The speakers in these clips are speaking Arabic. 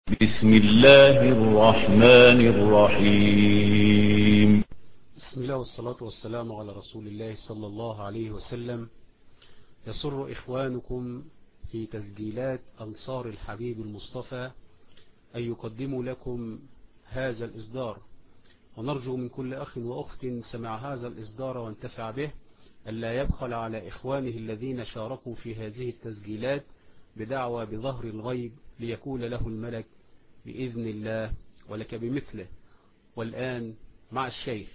بسم الله الرحمن الرحيم. بسم الله والصلاة والسلام على رسول الله صلى الله عليه وسلم. يسر إخوانكم في تسجيلات أنصار الحبيب المصطفى أن يقدموا لكم هذا الإصدار، ونرجو من كل أخ وأخت سمع هذا الإصدار وانتفع به ألا يبخل على إخوانه الذين شاركوا في هذه التسجيلات بدعوى بظهر الغيب ليكون له الملك بإذن الله ولك بمثله. والآن مع الشيخ.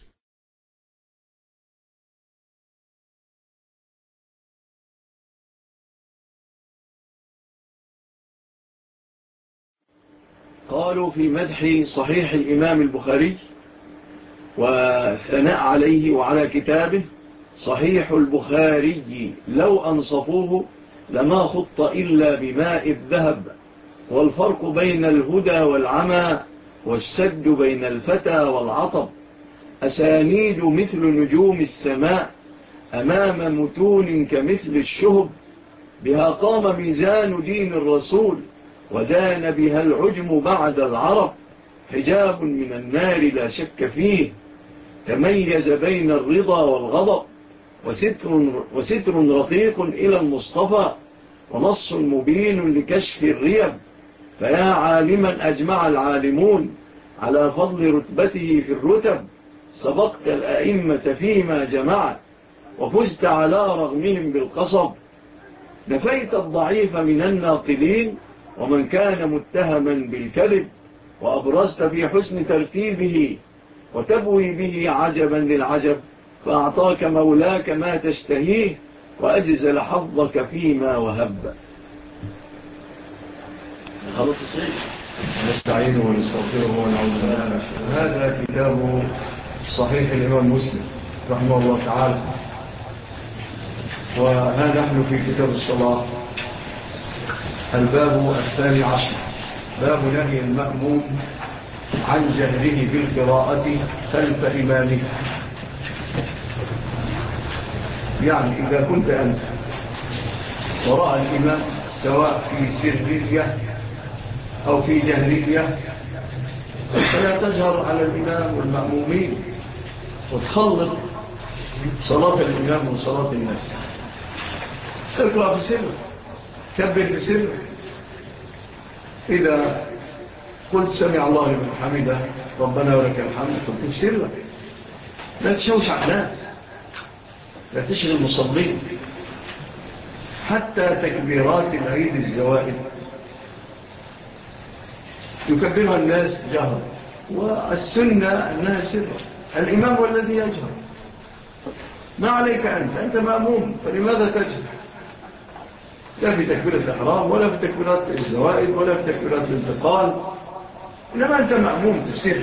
قالوا في مدح صحيح الإمام البخاري والثناء عليه وعلى كتابه: صحيح البخاري لو أنصفوه لما خط إلا بماء الذهب، والفرق بين الهدى والعمى والسد بين الفتى والعطب، أسانيد مثل نجوم السماء أمام متون كمثل الشهب، بها قام ميزان دين الرسول ودان بها العجم بعد العرب، حجاب من النار لا شك فيه تميز بين الرضا والغضب، وستر رقيق إلى المصطفى ونص مبين لكشف الريب، فيا عالما أجمع العالمون على فضل رتبته في الرتب، سبقت الأئمة فيما جمعت وفزت على رغمهم بالقصب، نفيت الضعيف من الناقلين ومن كان متهما بالكذب، وأبرزت في حسن ترتيبه وتبوي به عجبا للعجب، فأعطاك مولاك ما تشتهيه وأجزل حظك فيما وهب. نستعينه ونستغفره ونعوذ بالله. هذا كتاب صحيح الإمام مسلم رحمه الله تعالى، وها نحن في كتاب الصلاة، الباب 12، باب نهي المأموم عن جهره بالقراءة خلف إمامه. يعني إذا كنت أنت وراء الإمام سواء في سرية أو في جهرية، فلا تجهر على الإمام والمأمومين وتخلط صلاة الإمام وصلاة الناس. اقرأ بسر، كبر بسر. إذا قلت سمع الله لمن حمده ربنا ولك الحمد قلت بسر، لا تشوش على الناس، لا تشغل المصلين. حتى تكبيرات العيد الزوائد يكبرها الناس جهر، والسنة أنها سر. الإمام هو الذي يجهر، ما عليك أنت مأموم، فلماذا تجهر؟ لا في تكبيرة الإحرام ولا في تكبيرات الزوائد ولا في تكبيرات الانتقال، إنما أنت مأموم تسر.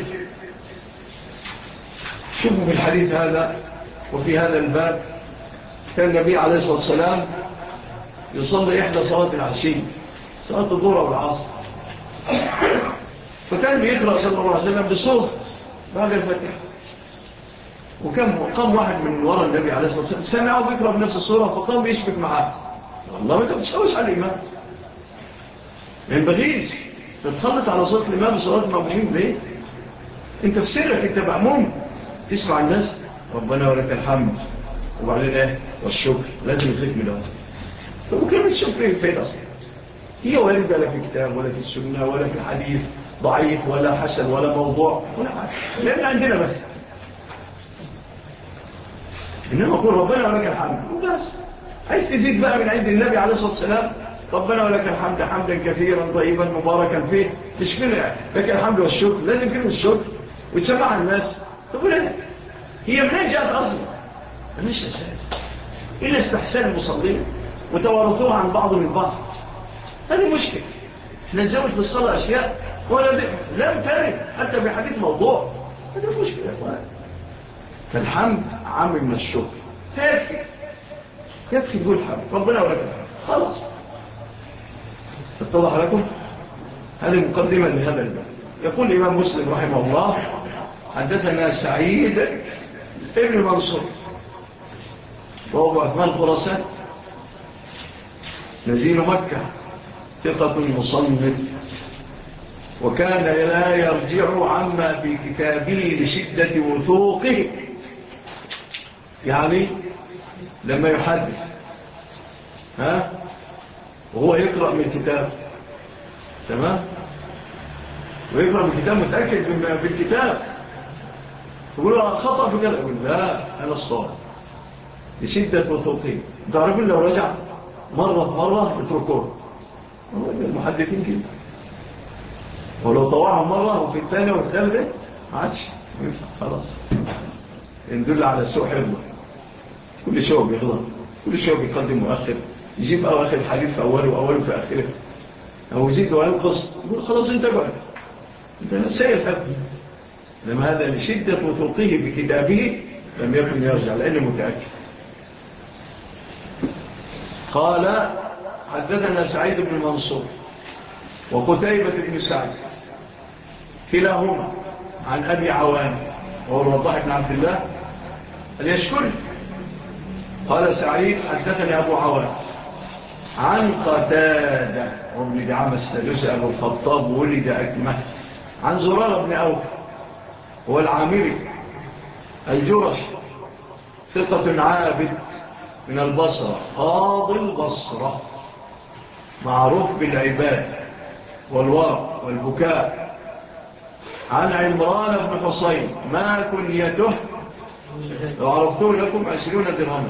شوفوا في الحديث هذا وفي هذا الباب كان النبي عليه الصلاة والسلام يصلي إحدى صلاة العشي، صلاة الظهر والعصر، فكان يقرأ صلى الله عليه وسلم بصوت بعد الفاتحة، وقام واحد من وراء النبي عليه الصلاة والسلام سمعه بيقرأ بنفس الصورة، فقام بيشبك معاه. والله ما انت بتشوش على الإمام، ما ينبغيش تتخلط على صوت الإمام وصلاة المأمومين. ليه؟ انت في سرك، انت مأموم تسمع الناس ربنا ولك الحمد وبعدين ايه والشكر، لازم يختم له. وكلمة الشكر فين أصلا؟ هي واردة لا في كتاب ولا في السنة ولا في حديث ضعيف ولا حسن ولا موضوع ولا حاجة، لأن عندنا بس. إنما أقول ربنا ولك الحمد وبس. عايز تزيد بقى من عند النبي عليه الصلاة والسلام ربنا ولك الحمد حمدا كثيرا طيبا مباركا فيه، مش كده لك الحمد والشكر، لازم كلمة الشكر وتسمعها الناس. تقول ايه هي منين جاءت أصلا؟ مش أساس إلا استحسان المصلين وتوارثوها عن بعض من بعض. هذه مشكلة. احنا نزوج بالصلاة أشياء لم ترد حتى بحديث موضوع. هذه مشكلة يا أخوان. فالحمد عام من الشكر، يكفي تقول الحمد ربنا ولك الحمد خلاص. اتضح لكم؟ هذه مقدمة لهذا الباب. يقول الإمام مسلم رحمه الله: حدثنا سعيد ابن منصور وهو أثمان خراسان نزيل مكة، ثقة مصنف وكان لا يرجع عما في كتابه لشدة وثوقه. يعني لما يحدث وهو يقرأ من كتاب، تمام، ويقرأ من كتاب متأكد بالكتاب، يقول له خطأ في كده، يقول لا أنا الصواب لشدة وثوقه. تعرفون لو رجع مرة يتركوه، المحدثين كده، ولو طوعهم مرة وفي الثانية والثالثة عادش خلاص، يدل على سوء حفظه. كل شيء بيغلط، كل شيء بيقدم مؤخر، يجيب أواخر الحديث في أوله وأوله في آخره، أو يزيد وينقص، يقول خلاص انت قاعد انت سيء الحفظ. لما هذا لشدة وثوقه بكتابه لم يكن يرجع لأنه متأكد. قال حدثنا سعيد بن منصور وقتيبة بن سعيد كلاهما عن أبي عوان وهو الوضاح بن عبد الله اليشكري. قال سعيد حدثني أبو عوان عن قتادة وابن دعامة السدوسي أبو الخطاب ولد أكمه عن زرار بن أوف هو العامري الجرش ثقة عابد من البصرة قاضي البصرة معروف بالعباد والورع والبكاء. عن عمران بن حصين ما كنيته لو عرفتوه لكم 20 درهم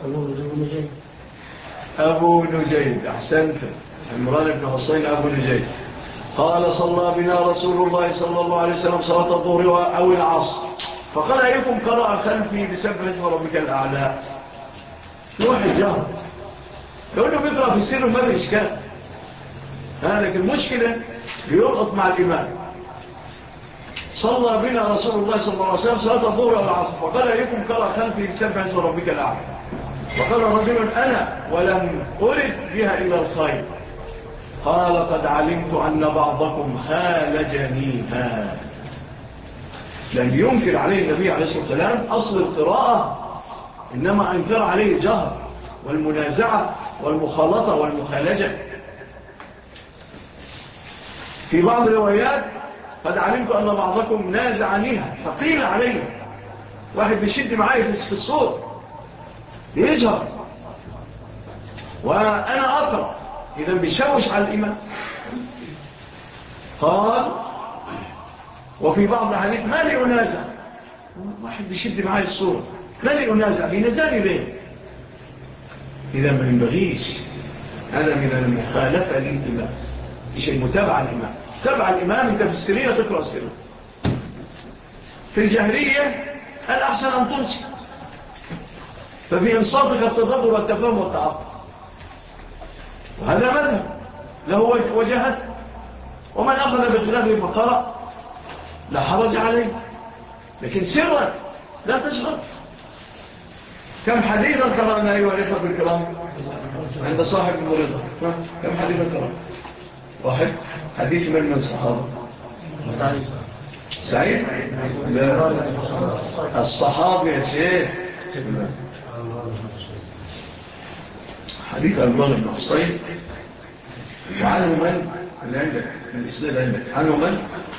أبو نجيد. أحسنت، عمران بن حصين أبو نجيد. قال صلى بنا رسول الله صلى الله عليه وسلم صلاة الظهر أو العصر فقال أيكم قرأ خلفي بسبح اسم ربك الأعلى. واحد جهر لو أنه بيقرأ في السر ما في إشكال، لكن المشكلة بيرقط مع الإمام. صلى بنا رسول الله صلى الله عليه وسلم صلاة الظهر أو العصر فقال أيكم قرأ خلفي بسبح اسم ربك الأعلى. وقال رجل أنا ولم أرد بها إلا الخير. قال قد علمت أن بعضكم خالجنيها. لم ينكر عليه النبي عليه الصلاة والسلام أصل القراءة، إنما أنكر عليه الجهر والمنازعة والمخالطة والمخالجة. في بعض الروايات قد علمت أن بعضكم نازعنيها فقيل عليه واحد بيشد معايا في الصوت يجهر وأنا أقرأ، إذا بيشوش على الإمام. قال وفي بعض الحديث ما لي أنازع، واحد بيشد معايا الصورة ما لي أنازع بينزاني ليه؟ إذا ما ينبغيش، هذا من المخالفة للإمام، مش المتابعة الإمام. تابع الإمام أنت في السرية تقرأ السرية، في الجهرية الأحسن أن تنصي، ففي إنصافك التدبر والتفهم والتعاطف، وهذا مذهب له وجهته. ومن أخذ بخلافه فقرأ لا حرج عليه، لكن سرا لا تشغل. كم حديثا قرأنا أيها الإخوة الكرام عند صاحب المريضة؟ كم حديثا قرأنا؟ واحد. حديث من صحابة؟ سعيد؟ لا، الصحابي يا شيخ. حديث عمران بن حصين. وعنه من؟ اللي عندك من الإسناد عندك عنه من؟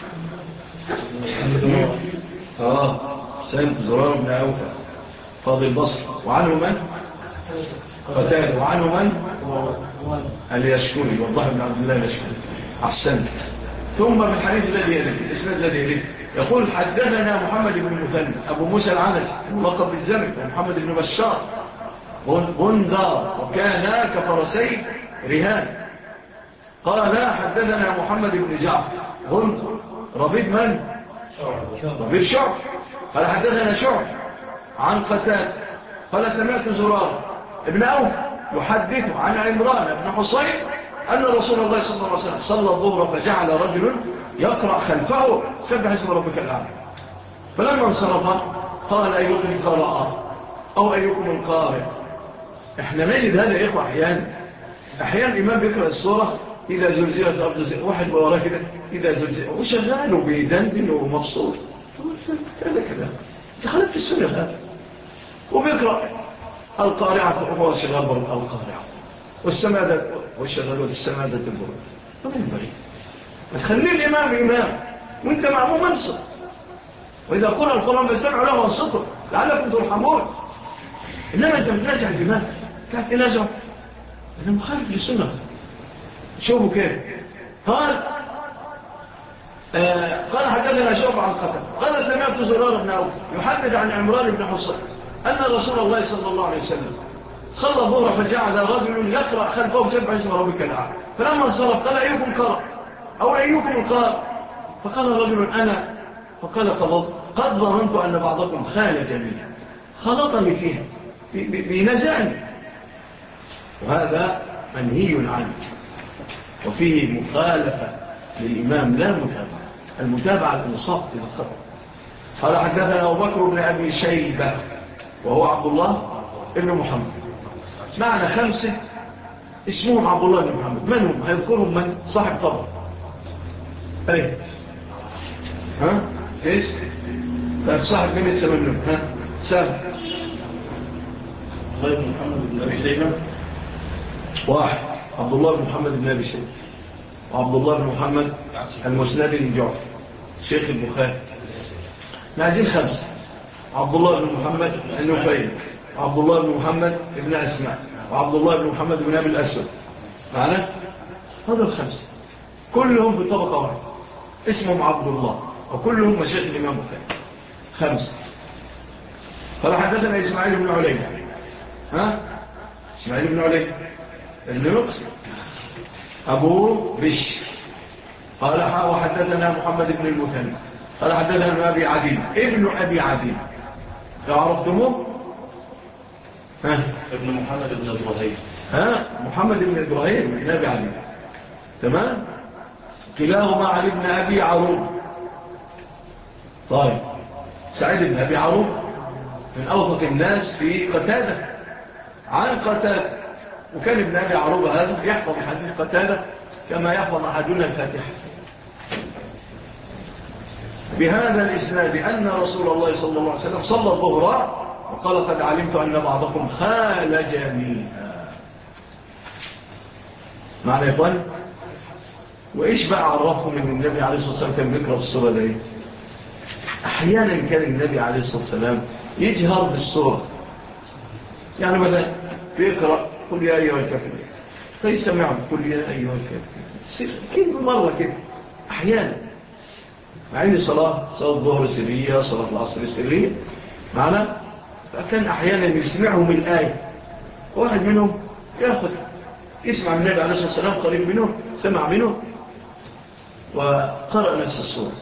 سيد زرار بن أوفى قاضي البصر. وعنه من؟ قتال. وعنه من؟ اليشكري والله بن عبد الله اليشكري. أحسنت. ثم من الحديث الذي يليه الإسناد الذي يليه يقول حدثنا محمد بن مثنى أبو موسى العنزي ملقب بالزمن ومحمد بن بشار بندار وكان كفرسي رهان. قال حدثنا محمد بن جعفر بندار ربيب من؟ ربيب شعب. قال حدثنا شعب عن قتال قال سمعت زرار ابن أوف يحدث عن عمران بن حصين أن رسول الله صلى الله عليه وسلم صلى الظهر فجعل رجل يقرأ خلفه سبح اسم ربك الأعلى. فلما انصرف قال أيكم القراء أو أيكم القارئ. احنا نجد هذا يا إخوة أحيانا الإمام بيقرأ السورة إذا زلزلت الأرض واحد وراه كده إذا زلزلت وشغال وبيدندن ومبسوط هذا كده دخلت في السنة هذا وبيقرأ القارعة وهو شغال برد القارعة والسمادة والشغال والسمادة البرد. ومن ينبغي تخلي الإمام إمام وانت معموم انصت، وإذا قرأ القرآن فاستمعوا له وانصتوا لعلكم ترحمون. إنما أنت بتنازع الإمام كيف تنازع؟ أنا مخالف للسنة. شوفوا كيف قال حدثنا شعبة عن قتادة قال سمعت زرار بن عوف يحدث عن عمران بن حصين أن رسول الله صلى الله عليه وسلم صلى الظهر فجعل رجل يقرأ خلفه سبح اسم ربك الأعلى، فلما انصرف قال أيكم قرأ أو أيكم قال؟ فقال رجل أنا، فقال قد ظننت أن بعضكم خان جميعا، خلطني فيها بنزعني، وهذا منهي عنه وفيه مخالفة للإمام لا متابعة. المتابعة الإنصاف إلى الخطأ. قال حدثنا أبو بكر بن أبي شيبة وهو عبد الله بن محمد، معنى 5 اسمهم عبد الله بن محمد. من هم؟ هيذكرهم من؟ صاحب طبع. أي كيس صاحب من يتسمنون سهل. الله بن محمد بن أبي شيبة واحد عبد الله بن محمد بن أبي شيبة، وعبد الله بن محمد المسند بن جعفر شيخ البخاري. عايزين 5: عبد الله بن محمد النفيل، وعبد الله بن محمد بن أسماء، وعبد الله بن محمد بن أبي الأسود. معنا هذا 5 كلهم في طبقة واحدة اسمهم عبد الله وكلهم مشايخ الإمام البخاري. 5. قال حدثنا إسماعيل بن علي إسماعيل بن علي ابن نقص أبو بشر قال وحدثنا محمد بن المثنى قال حدثنا ابن أبي عديم ابن أبي عديم عرفتموه؟ ابن محمد بن إبراهيم محمد بن إبراهيم ابن أبي عديم. تمام. كلاهما عن ابن أبي عروب. طيب سعيد بن أبي عروب من أوثق الناس في قتادة عن قتادة، وكان ابن أبي عروب هذا يحفظ حديث قتادة كما يحفظ أحدنا الفاتحة. بهذا الإسناد أن رسول الله صلى الله عليه وسلم صلى الظهر وقال قد علمت أن بعضكم خال جميعا. معنى يا إخوان، وإيش بقى عرفهم أن النبي عليه الصلاة والسلام كان بيقرأ السورة دي؟ أحيانا كان النبي عليه الصلاة والسلام يجهر بالسورة، يعني بدأ بيقرأ قل يا أيها الكافرون فيسمعهم قل يا أيها الكافرون كل مرة كده أحيانا، مع أن صلاة الظهر سرية، صلاة العصر سرية معنا، فكان أحيانا يسمعهم الآية، واحد منهم يأخذ يسمع من النبي عليه الصلاة والسلام قريب منه سمع منه وقرأ نفس السورة.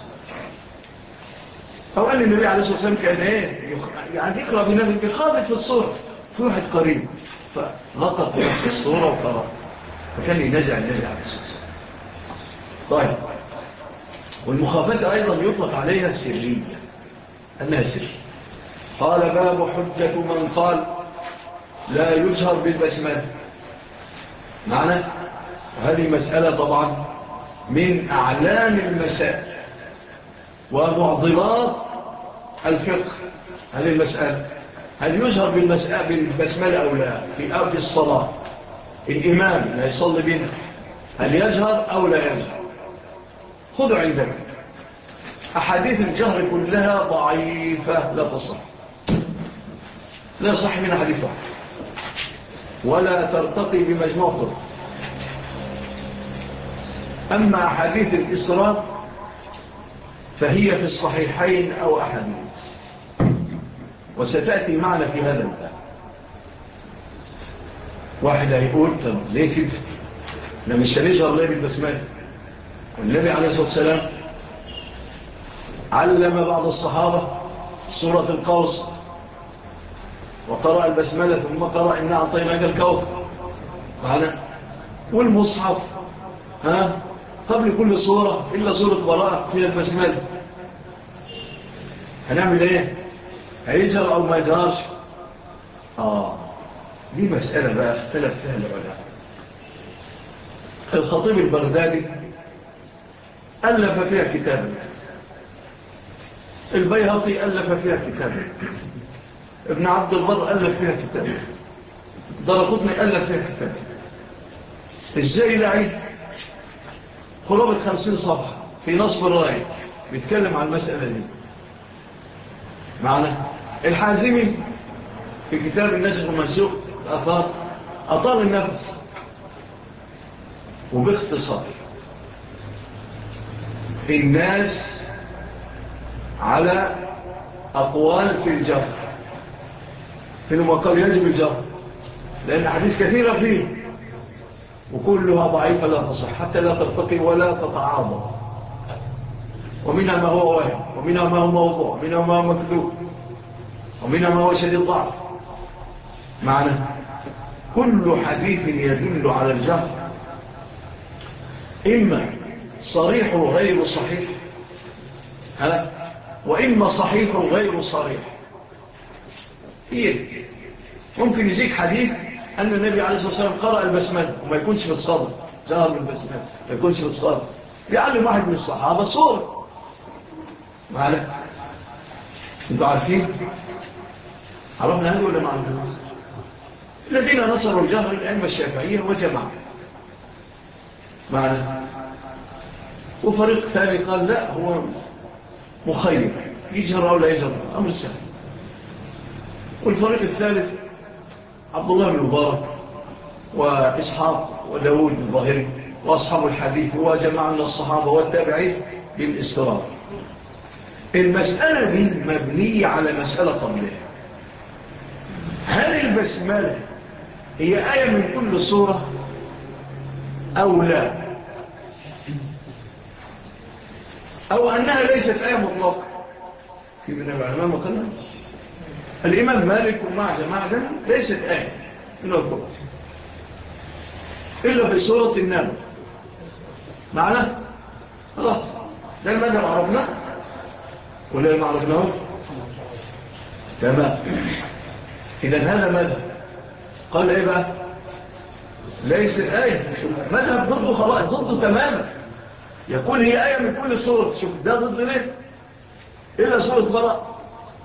أو أن النبي عليه الصلاة والسلام كان يعني يقرأ بنفسه بخاطب في الصورة في واحد قريب فلقط نفس الصورة وقرأ، فكان ينزع النبي عليه الصلاة والسلام. طيب، والمخافات أيضا يطلق عليها السرية أنها سر. قال باب حجة من قال لا يجهر بالبسملة. معنى هذه مسألة طبعا من أعلام المسائل ومعضلات الفقه. هذه المسألة هل يجهر بالبسملة أو لا في أرض الصلاة؟ الإمام لا يصلي بنا هل يجهر أو لا يجهر؟ خذوا عندك أحاديث الجهر كلها ضعيفة لا تصح، لا صح من حديث واحد ولا ترتقي بمجموع طرق. أما أحاديث الإسراء فهي في الصحيحين أو أحاديث، وستأتي معنا في هذا الباب. واحد هيقول طب ليه كده؟ أنا مش هنجهر ليه بالبسملة؟ والنبي عليه الصلاة والسلام علم بعض الصحابة سورة القوس وقرأ البسملة ثم قرأ إنا أعطيناك الكوثر معنا، والمصحف قبل كل سورة إلا سورة براءة فيها البسملة. هنعمل إيه؟ هيجهر أو ما يجهرش؟ دي مسألة بقى اختلف فيها العلماء. الخطيب البغدادي ألف فيها كتابا، البيهقي ألف فيها كتابا، ابن عبد البر ألف فيها كتابا، دارقطني ألف فيها كتابا. إزاي لعيد؟ قرابة 50 صفحة في نصب الراية بيتكلم عن المسألة دي معنا. الحازمي في كتاب الناسخ والمنسوخ أطال النفس وباختصار الناس على أقوال في الجر، فينما قال يجب الجر لأن حديث كثيرة فيه وكلها ضعيفة لا تصح حتى لا ترتقي ولا تتعاضى، ومنها ما هو وهم، ومنها ما هو موضوع، ومنها ما هو مكذوب، ومنها ما هو شديد ضعف. معنى كل حديث يدل على الجهل إما صريح غير صحيح وإما صحيح غير صريح. ممكن يجيك حديث أن النبي عليه الصلاة والسلام قرأ البسملة وما يكونش في الصدر، جهر بالبسملة ما يكونش في الصدر، يعلم واحد من الصحابة صورة معنا. انتوا عارفين عرفنا هذا ولا معنا؟ الذين نصروا الجهر الأئمة الشافعية وجماعة معنا، وفريق ثاني قال لا هو مخير يجهر أو لا يجهر أمر سهل. والفريق الثالث عبد الله بن مبارك وإسحاق وداود الظاهري وأصحاب الحديث وجماعة من الصحابة والتابعين بالاسترار. المسألة دي مبنية على مسألة قبلها. هل البسملة هي آية من كل سورة أو لا، أو أنها ليست آية مطلقة؟ في من العلماء مقلنا الإمام مالك ومع جماعة ليست آية من القرآن إلا في سورة النمل. معنا خلاص ده المذهب عرفنا ولا ما عرفناه؟ تمام. إذن هذا مذهب قال إيه بقى؟ ليست آية. مذهب ضده خلاص، ضده تماما، يقول هي آية من كل سورة. شوف ده ضد ليه إلا سورة براء.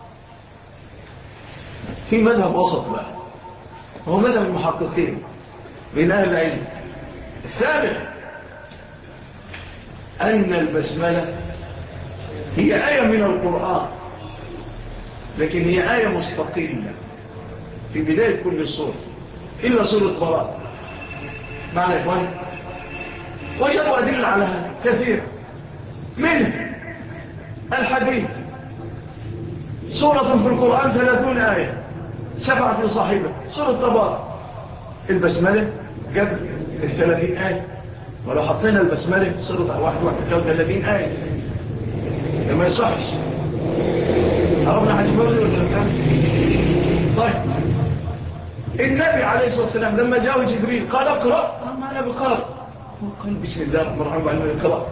في مذهب وسط بقى هو مذهب المحققين من أهل العلم. الثالث أن البسملة هي آية من القرآن لكن هي آية مستقلة في بداية كل سورة إلا سورة براء. معنى إخوان وجدوا أدلة على هذا كثير منه الحديث سورة في القرآن 30 آية 7 في صاحبة سورة تبارك. البسملة قبل 30 آية، ولو حطينا البسملة سورة 31 آية لما يصحش. عرفنا حاجة موزي ولا كان؟ طيب النبي عليه الصلاة والسلام لما جاءه جبريل قال اقرأ، ما أنا بقرأ، قال بسم الله الرحمن الرحيم وعلم اقرأ،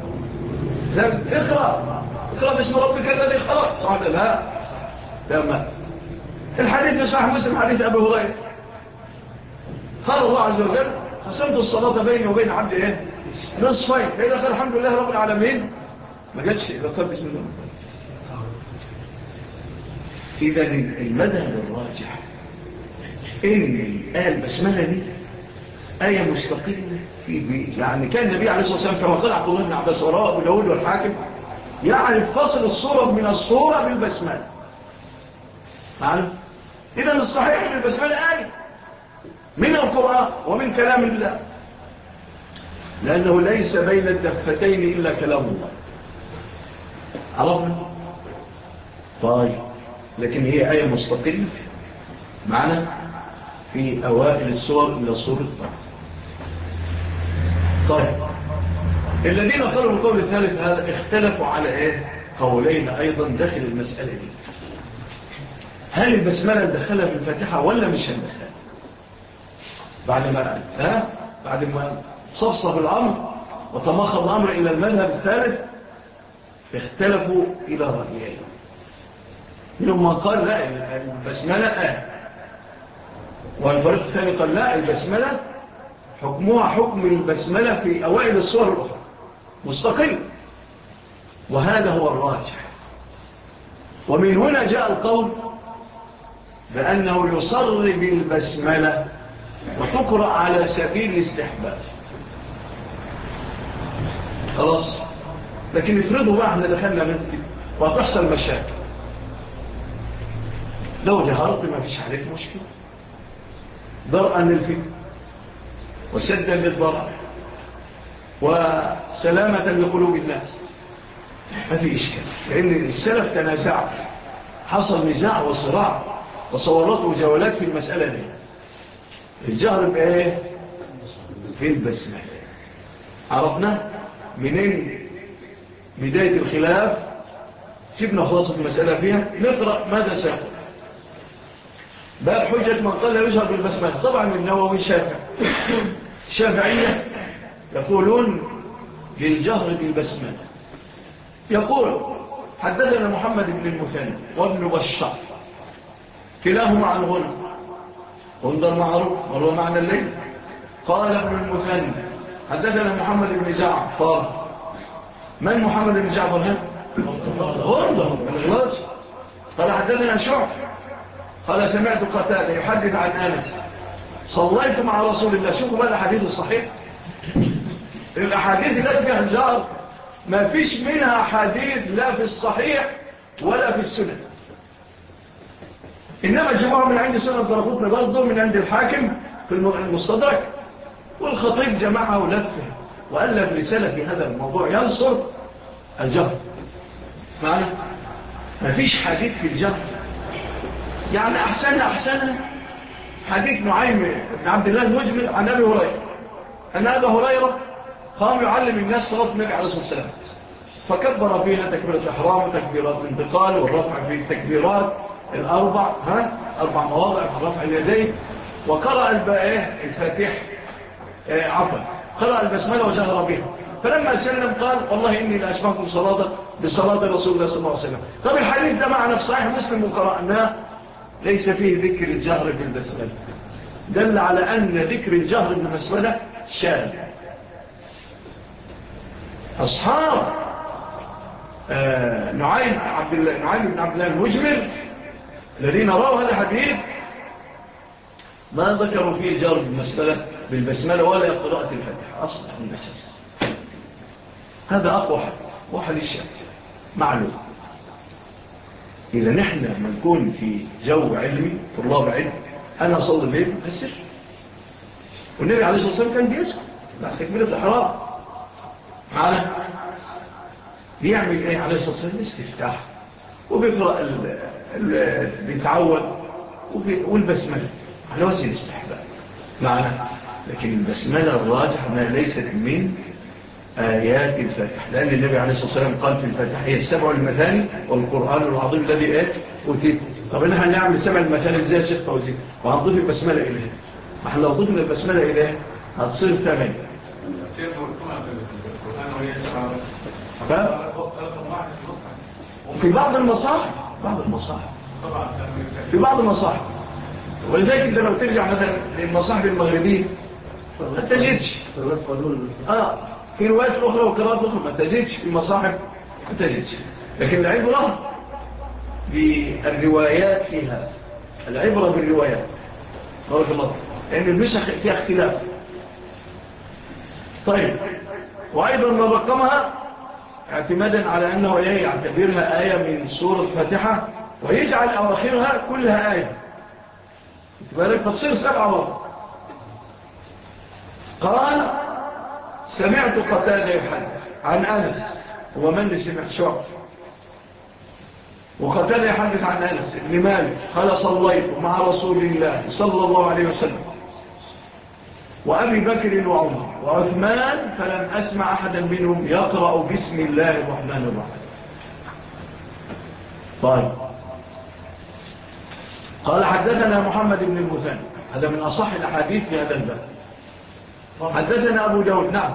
اقرأ باسم ربك الذي خلق. صحيح لا ما الحديث صحيح مسلم حديث أبي هريرة قال الله عز وجل قسمت الصلاة بيني وبين عبدي ايه نصفين فإذا قال الحمد لله رب العالمين ما جاتش إذا قال بسم الله. إذا المذهب الراجح إن البسملة دي آية مستقلة في بيت. يعني كان النبي عليه الصلاة والسلام كما قال عبد الله بن عباس وراء أبو داود والحاكم يعرف فصل الصورة من الصورة بالبسملة. معلوم؟ إذن الصحيح أن البسملة آية من القرآن ومن كلام الله لأنه ليس بين الدفتين إلا كلام الله. عرفنا؟ طيب لكن هي آية مستقلة معنا في أوائل السور إلى سورة طيب الذين قالوا القول الثالث هذا اختلفوا على ايه قولين ايضا داخل المسألة دي. هل البسملة دخلها في الفاتحة ولا مش هندخلها؟ بعد ما صفصف الامر وتمخض الامر الى المذهب الثالث اختلفوا الى رأيين. منهم من قال لا البسملة والفريق الثاني قال لا البسملة حكمها حكم البسملة في أوائل الصور الأخرى مستقل، وهذا هو الراجح. ومن هنا جاء القول بأنه يصر بالبسملة وتقرأ على سبيل الاستحباب. خلاص. لكن افرضوا بقى احنا دخلنا مسجد وهتحصل مشاكل، لو جهرت ما فيش عليك مشكلة، درءا للفتن وسدا للضرر وسلامة لقلوب الناس، ما في إشكال. لأن السلف تنازعوا، حصل نزاع وصراع وصولات وجولات في المسألة دي. الجهر بإيه؟ في البسمة. عرفنا منين بداية الخلاف، شبنا خلاصة المسألة فيها. نقرأ ماذا سيقول. باب حجة من قال يجهر بالبسمة. طبعا النووي الشافعية يقولون للجهر بالبسمة. يقول حدثنا محمد بن المثنى وابن بشار كلاهما عن غندر معروف وهو معنى الليل. قال ابن المثنى حدثنا محمد بن جعفر. من محمد بن جعفر هذا؟ غندر من الغلاس. قال حدثنا شعب قال سمعت قتادة يحدث عن أنس صليت مع رسول الله. شوفوا بقى الأحاديث الصحيح، الأحاديث التي فيها الجهر ما فيش منها حديث لا في الصحيح ولا في السنن، إنما جماعة من عند سنة الدرقطني برضه من عند الحاكم في المستدرك، والخطيب جمعها ولفه وألف رسالة في هذا الموضوع ينصر الجهر. معنى ما فيش حديث في الجهر. يعني أحسن حديث نعيم بن عبد الله المجمل عن أبي هريرة أن أبا هريرة قام يعلم الناس صلاة النبي عليه الصلاة والسلام، فكبر فيها تكبيرة الإحرام وتكبيرات الانتقال والرفع في التكبيرات الأربع، 4 مواضع في رفع اليدين، وقرأ الفاتح قرأ البسملة وجهر بها. فلما سلم قال والله إني لأشبهكم بصلاة رسول الله صلى الله عليه وسلم. طب الحديث ده معنا في صحيح مسلم وقرأناه ليس فيه ذكر الجهر بالبسملة، دل على أن ذكر الجهر بالبسملة شاذ. أصحاب نعيم بن عبد الله المجمل الذين رأوا هذا الحديث ما ذكروا فيه الجهر بالبسملة ولا قراءة الفاتحة أصلا من أساس. هذا أقوى واحد الشك معلوم. إذا نحن لما نكون في جو علمي طلاب علم، أنا أصلي الليل أسر، والنبي عليه الصلاة والسلام كان بيسكت بعد تكبيرة الإحرام معنا. بيعمل إيه عليه الصلاة والسلام؟ استفتاح وبيقرأ بيتعود والبسملة على وجه الاستحباب معنا. لكن البسملة الراجح أنها ليست من آيات الفاتحة، لأن النبي عليه الصلاة والسلام قال في الفاتحة هي 7 المثاني والقرآن العظيم الذي أوتيته. طب إنها هنعمل 7 المثاني إزاي يا شيخ توزيع؟ وهنضيف البسملة إليها. ما احنا لو ضفنا البسملة إليها هتصير 8. في بعض المصاحف في بعض المصاحف، ولذلك انت لو ترجع مثلا للمصاحف المغربية ما تجدش في روايات الأخرى وقراءات الأخرى ما تجدش في المصاحف ما تجدش. لكن العبرة بالروايات فيها، العبرة بالروايات بارك الله، لأن النسخ فيها اختلاف. طيب، وأيضا ما رقمها اعتمادا على أنه يعتبرها آية من سورة الفاتحة ويجعل أواخرها كلها آية، بالك تصير 7 مرات. قال سمعت قتادة يحدث عن أنس، ومن اللي سمع شعب، وقتادة يحدث عن أنس ابن مالك قال صليت مع رسول الله صلى الله عليه وسلم وأبي بكر وعمر وعثمان فلم أسمع أحدا منهم يقرأ بسم الله الرحمن الرحيم. طيب، قال حدثنا محمد بن المثنى، هذا من أصح الأحاديث في هذا الباب. حدثنا أبو داود. نعم،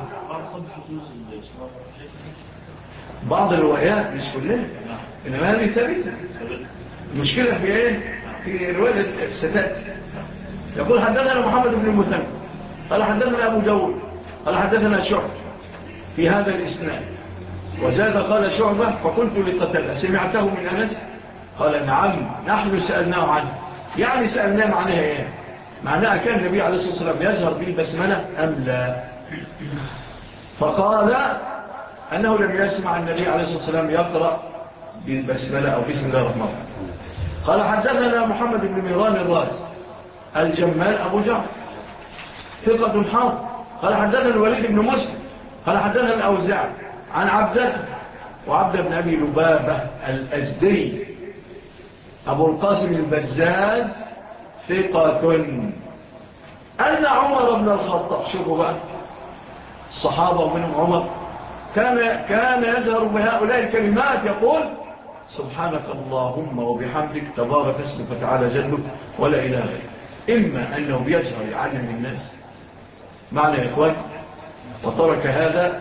بعض الروايات مش كلها، إنما هذه ثابتة. المشكلة في إيه؟ في رواية ستاتي. يقول حدثنا محمد بن المثنى قال حدثنا أبو داود قال حدثنا شعبة في هذا الإسناد، وزاد قال شعبة فقلت لقتادة سمعته من أنس؟ قال نعم نحن سألناه عنه. يعني سألناه معناها إيه؟ معناها كان النبي عليه الصلاة والسلام يجهر بالبسملة أم لا؟ فقال أنه لم يسمع النبي عليه الصلاة والسلام يقرأ بالبسملة أو بسم الله الرحمن الرحيم. قال حدثنا محمد بن مهران الرازي الجمال أبو جعفر ثقة حافظ. قال حدثنا الوليد بن مسلم قال حدثنا الأوزاعي عن عبدة وعبد بن أبي لبابة الأزدي أبو القاسم البزاز ثقة أن عمر بن الخطاب، شوفوا بقى الصحابة ومنهم عمر، كان يظهر بهؤلاء الكلمات يقول سبحانك اللهم وبحمدك تبارك اسمك وتعالى جدك ولا إله غيرك. إما أنه بيجهر يعلم الناس معنى يا إخوان وترك هذا،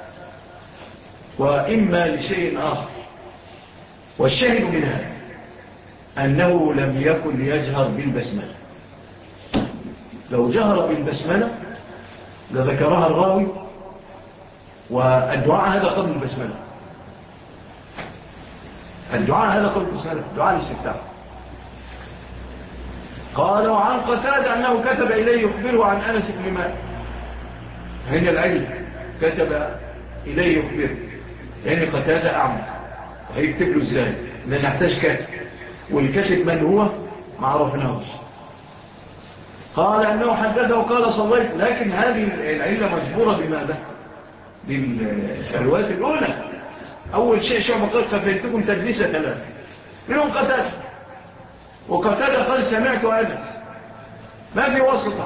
وإما لشيء آخر. والشاهد من هذا أنه لم يكن يجهر بالبسملة. لو جهر بالبسملة لذكرها الراوي، والدعاء هذا قبل البسملة. الدعاء هذا قبل البسملة، دعاء الاستفتاح. قال وعن قتادة أنه كتب إليه يخبره عن أنس بن مالك. هنا العلم كتب إليه يخبره، يعني قتادة أعمى وهيكتب له إزاي؟ لأن نحتاج كاتب، والكاتب من هو ما عرفناهوش. قال أنه حدثه وقال صليت، لكن هذه العلة مجبورة بماذا؟ بالروايات الأولى. أول شيء شعب قال كفيتكم تدليسة ثلاثة منهم قتادة، وقتادة قال سمعت أنس، ما في وسطة،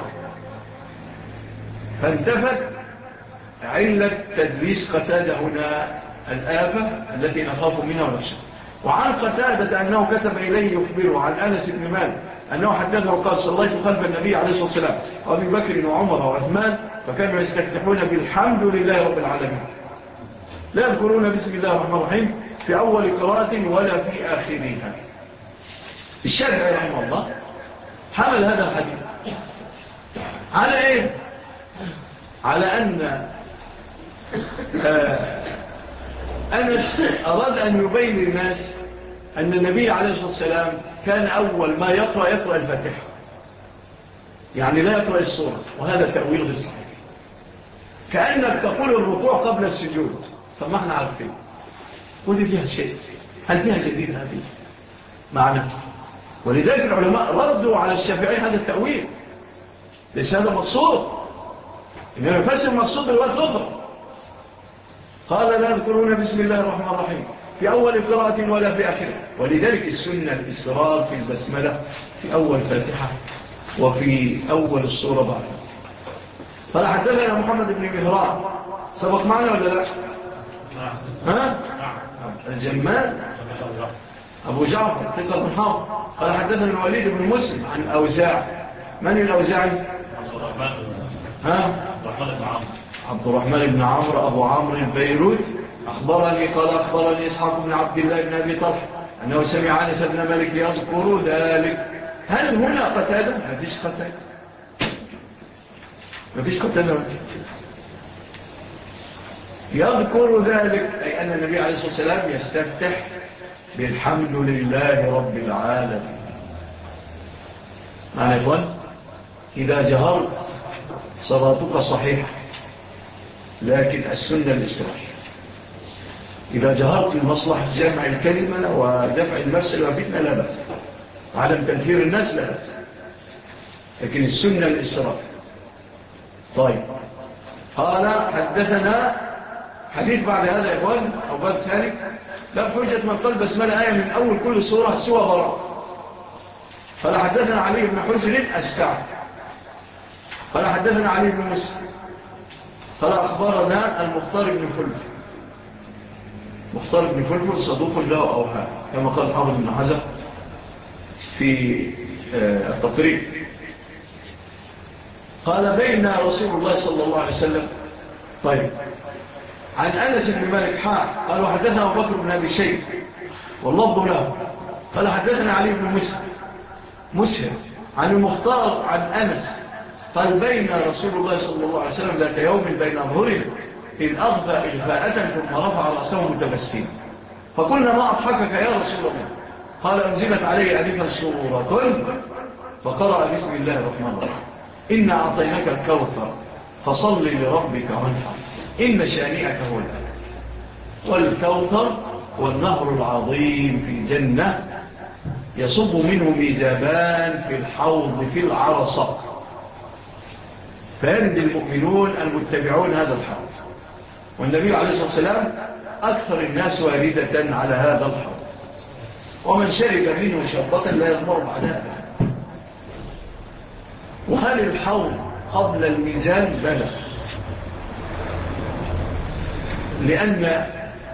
فانتفت علة تدليس قتادة هنا الآفة التي نخاف منها ونخشى. وعن قتادة أنه كتب إليه يخبره عن أنس بن مالك أنه حدثه وقال صليت خلف النبي عليه الصلاة والسلام وأبي بكر وعمر وعثمان فكانوا يستفتحون بالحمد لله رب العالمين، لا يذكرون بسم الله الرحمن الرحيم في أول قراءة ولا في آخرها. الشافعي رحمه الله حمل هذا الحديث على إيه؟ على أن أنس أراد أن يبين للناس أن النبي عليه الصلاة والسلام كان أول ما يقرأ الفاتحة، يعني لا يقرأ السورة، وهذا تأويل غير صحيح. كأنك تقول الركوع قبل السجود، طب ما احنا عارفين ودي فيها شيء، هل فيها جديد هذه معنا؟ ولذلك العلماء ردوا على الشافعي هذا التأويل، ليس هذا مقصود، إنما يفسر مقصود الوقت الأخرى. قال لا يذكرون بسم الله الرحمن الرحيم في أول قراءة ولا في آخرة، ولذلك السنة الإسرار في البسملة في أول فاتحة وفي أول السورة بعد. قال حدثنا محمد بن مهران، سبق معنا ولا لا؟ ها؟ الجمال أبو جعفر ثقة بن حافظ. قال حدثنا الوليد بن مسلم عن أوزاع. من الأوزاعي؟ ها؟ عبد الرحمن بن عمرو أبو عمرو البيروت أخبرني قال أخبرني إسحاق بن عبد الله بن أبي طلحة أنه سمع أنس بن مالك يذكر ذلك. هل هنا قتادة؟ ما فيش قتادة، ما فيش قتادة. يذكر ذلك أي أن النبي عليه الصلاة والسلام يستفتح بالحمد لله رب العالمين. معنى إخوان إذا جهرت صلاتك صحيحة، لكن السنة الإسراء إذا جهرت لمصلحة جمع الكلمة ودفع المفسد والفتنة لا بأس، وعدم تنفير الناس لا بأس، لكن السنة الإسراء. طيب قال حدثنا حديث بعد هذا يا إخوان أو باب ثالث باب حجة من قال بسملة آية من أول كل سورة سوى براء. قال حدثنا علي بن حجر السعد قال حدثنا علي بن مسلم قال أخبرنا المختار بن فلفل. مختار بن فلفل صدوق له أوهام كما قال حافظ بن حجر في التقريب. قال بين رسول الله صلى الله عليه وسلم. طيب عن أنس بن مالك قال وحدثنا أبو بكر بن أبي شيبة واللفظ له قال حدثنا علي بن مسهر عن المختار عن أنس قال بين رسول الله صلى الله عليه وسلم ذات يوم بين أظهرنا إذ أغفى إغفاءة ثم رفع رأسه متبسما فقلنا ما أضحكك يا رسول الله؟ قال أنزلت علي ألفا سورة فقرأ بسم الله الرحمن الرحيم إنا أعطيناك الكوثر فصل لربك وانحر إن شانئك هو الأبتر. والكوثر والنهر العظيم في الجنة يصب منه ميزابان في الحوض في العرصة، فيرد المؤمنون المتبعون هذا الحوض. والنبي عليه الصلاة والسلام أكثر الناس واردة على هذا الحوض، ومن شرب منه شربة لا يضمر بعدها. وهل الحوض قبل الميزان؟ بلى، لأن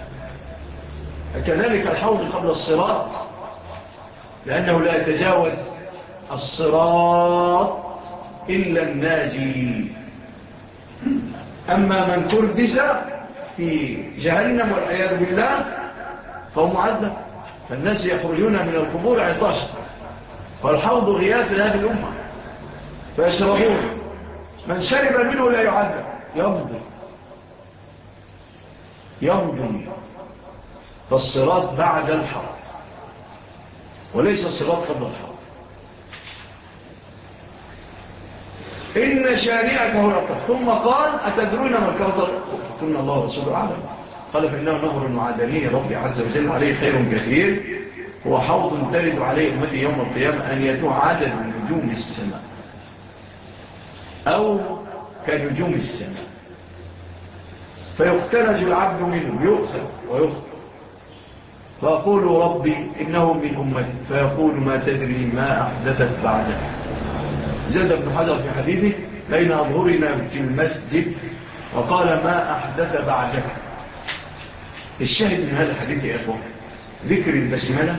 كذلك الحوض قبل الصراط، لأنه لا يتجاوز الصراط إلا الناجي. أما من كردس في جهنم والعياذ بالله فهو معذب، فالناس يخرجون من القبور عطاشا، فالحوض غياث لهذه الأمة فيشربون. من شرب منه لا يعذب، يمضي. فالصراط بعد الحوض وليس الصراط قبل الحوض. إن شانئك هو الأبتر. ثم قال أتدرون ما الكوثر؟ قلنا الله ورسوله أعلم. قال فإنه نهر معدني ربي عز وجل عليه خير كثير، هو حوض ترد عليه أمتي يوم القيامة أن يدعو عدد نجوم السماء أو كنجوم السماء، فيختلج العبد منه، يؤخذ ويخذ، فأقول ربي إنه من أمتي، فيقول ما تدري ما أحدثت بعدك. زاد ابن حجر في حديثه بين أظهرنا في المسجد وقال ما أحدث بعدك. الشاهد من هذا الحديث يا أخوان ذكر البسملة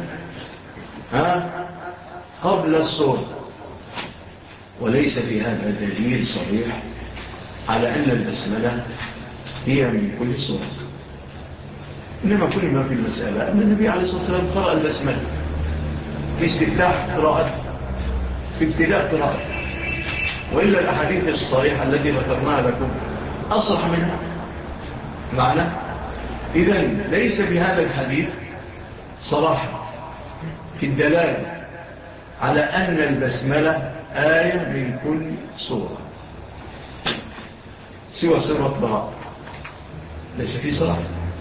قبل الصورة، وليس في هذا دليل صريح على أن البسملة هي من كل صورة، إنما كل ما في المسألة أن النبي عليه الصلاة والسلام قرأ البسملة في استفتاح قراءة، في ابتداء قراءة، وإلا الأحاديث الصريحة التي ذكرناها لكم أصرح منها معنى. إذن ليس بهذا الحديث صراحة في الدلالة على أن البسملة آية من كل سورة سوى سورة براءة، ليس في صراحة.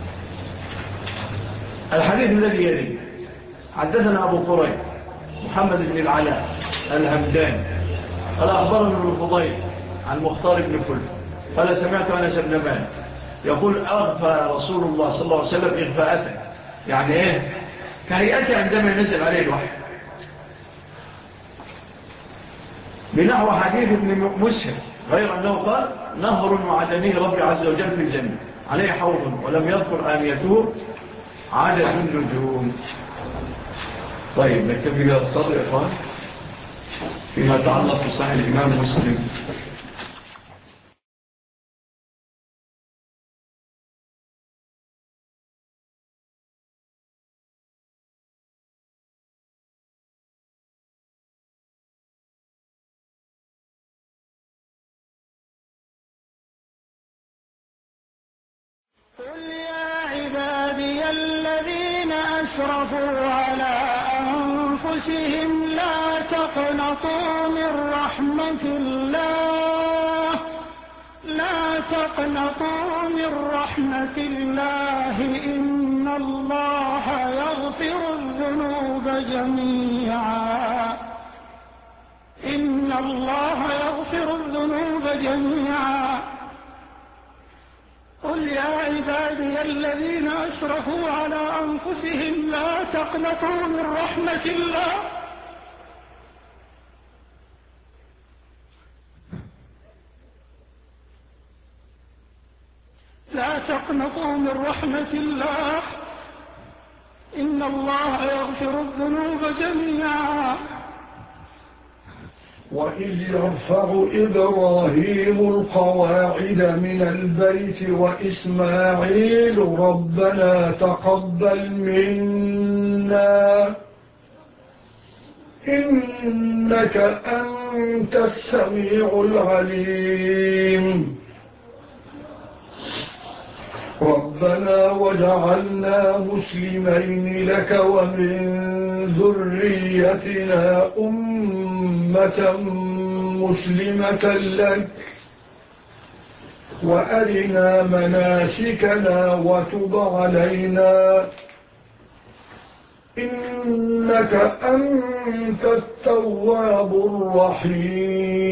الحديث الذي يلي حدثنا أبو قريب محمد بن العلاء الهمداني قال أخبرنا ابن الفضيل عن مختار بن فل قال سمعت أنس بن مالك يقول أغفى رسول الله صلى الله عليه وسلم إغفاءته، يعني إيه؟ كهيئته عندما ينزل عليه الوحي، بنحو حديث ابن مسهر، غير أنه قال نهر معدني ربي عز وجل في الجنة عليه حوض ولم يذكر آنيته عدد النجوم. طيب نكتفي بهذا القدر يا إخوان فيما يتعلق بصحيح الإمام مسلم. قل يا عبادي الذين أسرفوا على أنفسهم لا تقنطوا من رحمة الله، لا تقنطوا من رحمة الله، إن الله يغفر الذنوب جميعا، إن الله يغفر الذنوب جميعا. قل يا عبادي الذين أسرفوا على أنفسهم لا تقنطوا من رحمة الله، لا تقنطوا من رحمة الله، إن الله يغفر الذنوب جميعا. وإذ يرفع إبراهيم القواعد من البيت وإسماعيل ربنا تقبل منا إنك أنت السميع العليم ربنا وجعلنا مسلمين لك ومن ذريتنا أمة مسلمة لك وأرنا مناسكنا وتب علينا إنك أنت التواب الرحيم